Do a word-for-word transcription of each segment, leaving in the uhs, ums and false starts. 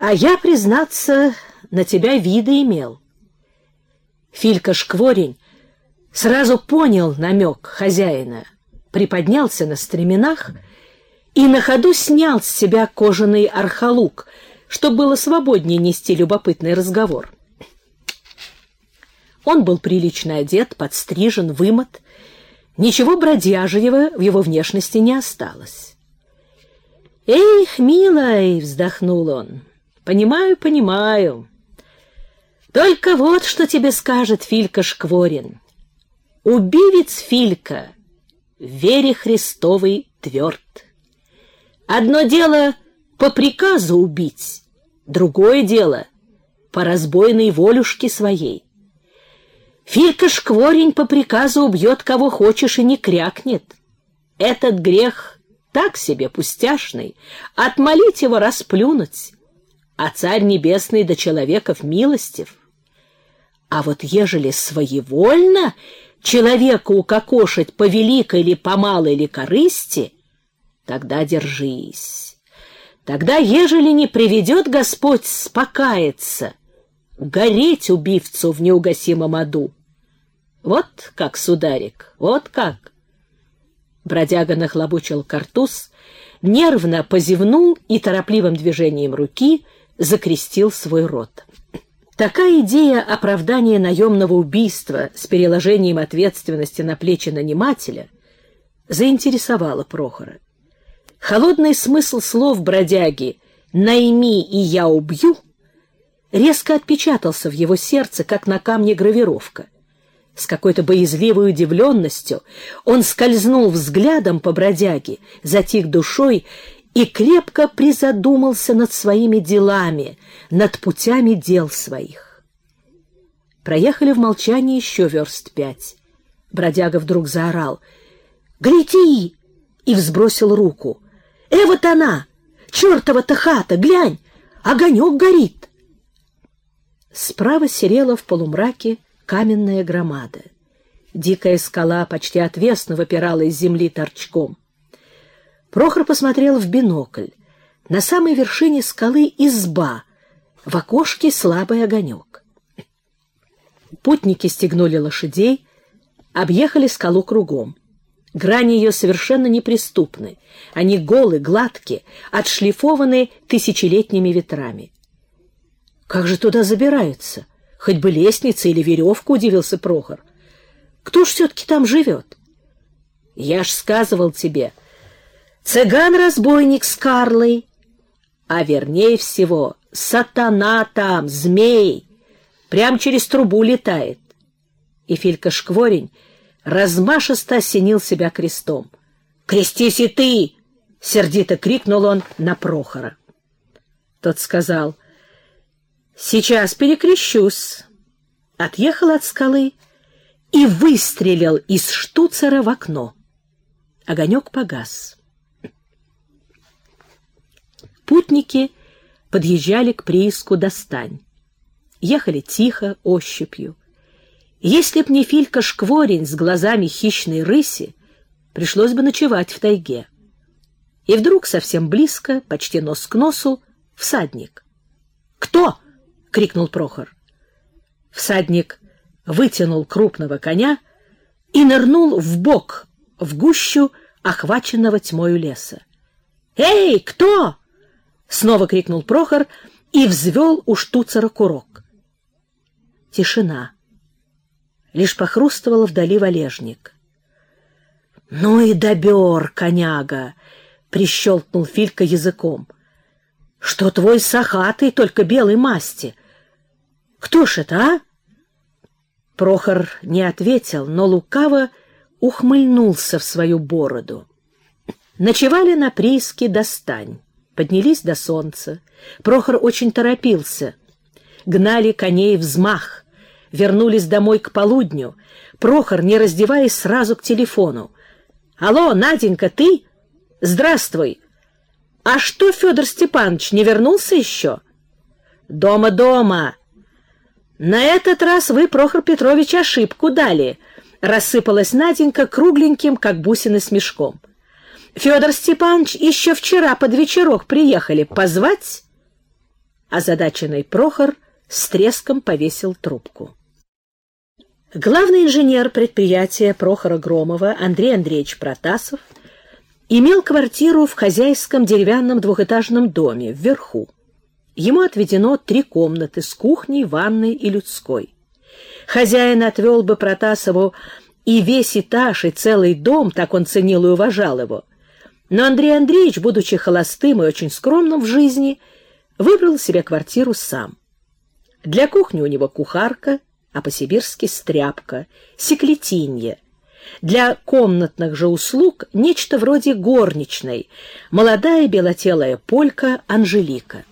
А я, признаться, на тебя виды имел. Филька Шкворень сразу понял намек хозяина, приподнялся на стременах и на ходу снял с себя кожаный архалук, чтобы было свободнее нести любопытный разговор. Он был прилично одет, подстрижен, вымыт. Ничего бродяжьего в его внешности не осталось. «Эх, милая!» — вздохнул он. «Понимаю, понимаю. Только вот что тебе скажет Филька Шкворин. Убивец Филька в вере Христовой тверд. Одно дело по приказу убить, другое дело по разбойной волюшке своей. Филька Шкворень по приказу убьет кого хочешь и не крякнет. Этот грех так себе пустяшный, отмолить его расплюнуть, а Царь Небесный до человеков милостив. А вот ежели своевольно человека укокошить по великой или по малой или корысти, тогда держись. Тогда, ежели не приведет Господь спокаяться, гореть убивцу в неугасимом аду. Вот как, сударик, вот как. Бродяга нахлобучил картуз, нервно позевнул и торопливым движением руки закрестил свой рот. Такая идея оправдания наемного убийства с переложением ответственности на плечи нанимателя заинтересовала Прохора. Холодный смысл слов бродяги «найми, и я убью» резко отпечатался в его сердце, как на камне гравировка. С какой-то боязливой удивленностью он скользнул взглядом по бродяге, затих душой и крепко призадумался над своими делами, над путями дел своих. Проехали в молчании еще верст пять. Бродяга вдруг заорал: «Гляди!» и взбросил руку. «Э, вот она! Чертова-то хата! Глянь! Огонек горит!» Справа серела в полумраке каменная громада. Дикая скала почти отвесно выпирала из земли торчком. Прохор посмотрел в бинокль. На самой вершине скалы изба, в окошке слабый огонек. Путники стегнули лошадей, объехали скалу кругом. Грани ее совершенно неприступны. Они голы, гладкие, отшлифованы тысячелетними ветрами. «Как же туда забираются? Хоть бы лестница или веревка», — удивился Прохор. «Кто ж все-таки там живет?» «Я ж сказывал тебе, цыган-разбойник с Карлой, а вернее всего сатана там, змей, прям через трубу летает». И Филька Шкворень размашисто осенил себя крестом. «Крестись и ты!» — сердито крикнул он на Прохора. Тот сказал: «Сейчас перекрещусь». Отъехал от скалы и выстрелил из штуцера в окно. Огонек погас. Путники подъезжали к прииску Достань. Ехали тихо, ощупью. Если б не Филька Шкворень с глазами хищной рыси, пришлось бы ночевать в тайге. И вдруг совсем близко, почти нос к носу, всадник. «Кто?» — крикнул Прохор. Всадник вытянул крупного коня и нырнул вбок, в гущу охваченного тьмою леса. «Эй, кто?» — снова крикнул Прохор и взвел у штуцера курок. Тишина. Лишь похрустывал вдали валежник. «Ну и добер, коняга!» — прищелкнул Филька языком. «Что твой сахатый, только белой масти? Кто ж это, а?» Прохор не ответил, но лукаво ухмыльнулся в свою бороду. Ночевали на прииске Достань. Поднялись до солнца. Прохор очень торопился. Гнали коней взмах. Вернулись домой к полудню. Прохор, не раздеваясь, сразу к телефону. «Алло, Наденька, ты? Здравствуй. А что, Федор Степанович не вернулся еще?» «Дома, дома. На этот раз вы, Прохор Петрович, ошибку дали», — рассыпалась Наденька кругленьким, как бусины, смешком. «Федор Степанович еще вчера под вечерок приехали. Позвать?» Озадаченный Прохор с треском повесил трубку. Главный инженер предприятия Прохора Громова Андрей Андреевич Протасов имел квартиру в хозяйском деревянном двухэтажном доме вверху. Ему отведено три комнаты с кухней, ванной и людской. Хозяин отвел бы Протасову и весь этаж, и целый дом, так он ценил и уважал его. Но Андрей Андреевич, будучи холостым и очень скромным в жизни, выбрал себе квартиру сам. Для кухни у него кухарка, а по-сибирски стряпка, секлетинья. Для комнатных же услуг нечто вроде горничной, молодая белотелая полька Анжелика.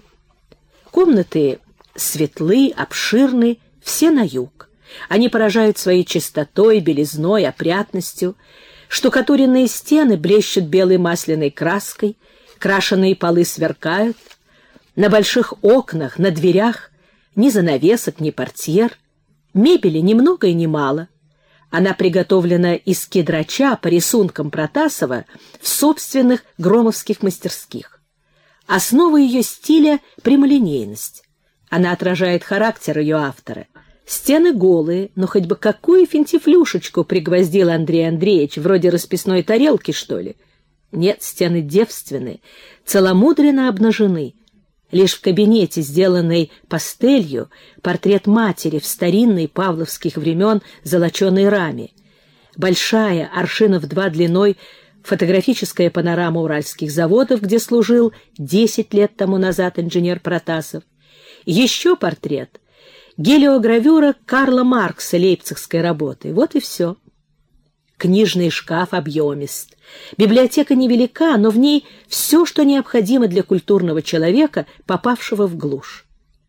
Комнаты светлы, обширны, все на юг. Они поражают своей чистотой, белизной, опрятностью. Штукатуренные стены блещут белой масляной краской, крашеные полы сверкают. На больших окнах, на дверях ни занавесок, ни портьер. Мебели ни много и ни мало. Она приготовлена из кедрача по рисункам Протасова в собственных громовских мастерских. Основа ее стиля — прямолинейность. Она отражает характер ее автора. Стены голые, но хоть бы какую финтифлюшечку пригвоздил Андрей Андреевич, вроде расписной тарелки, что ли. Нет, стены девственны, целомудренно обнажены. Лишь в кабинете, сделанной пастелью, портрет матери в старинной павловских времен золоченой раме. Большая, аршинов два длиной, фотографическая панорама уральских заводов, где служил десять лет тому назад инженер Протасов. Еще портрет — гелиогравюра Карла Маркса лейпцигской работы. Вот и все. Книжный шкаф объемист. Библиотека невелика, но в ней все, что необходимо для культурного человека, попавшего в глушь.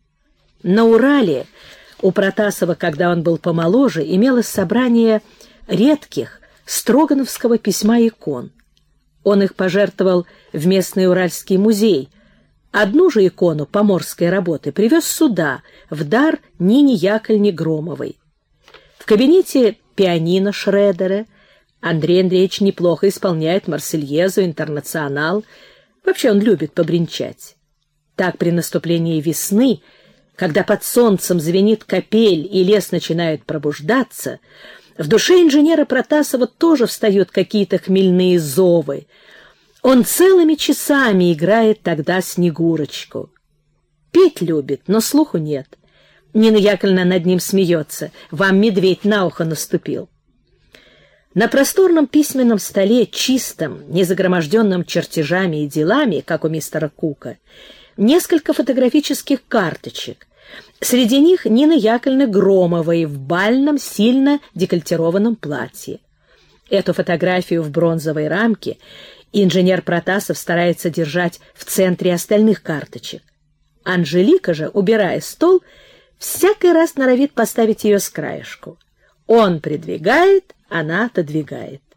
На Урале у Протасова, когда он был помоложе, имелось собрание редких строгановского письма икон. Он их пожертвовал в местный Уральский музей. Одну же икону поморской работы привез сюда, в дар Нине Яковлевне Громовой. В кабинете пианино Шредера Андрей Андреевич неплохо исполняет Марсельезу, Интернационал. Вообще он любит побренчать. Так при наступлении весны, когда под солнцем звенит капель и лес начинает пробуждаться, в душе инженера Протасова тоже встают какие-то хмельные зовы. Он целыми часами играет тогда Снегурочку. Петь любит, но слуху нет. Нина Яковлевна над ним смеется. Вам медведь на ухо наступил. На просторном письменном столе, чистом, не загроможденном чертежами и делами, как у мистера Кука, несколько фотографических карточек. Среди них Нина Яковлевна Громовой в бальном, сильно декольтированном платье. Эту фотографию в бронзовой рамке инженер Протасов старается держать в центре остальных карточек. Анжелика же, убирая стол, всякий раз норовит поставить ее с краешку. Он придвигает, она отодвигает.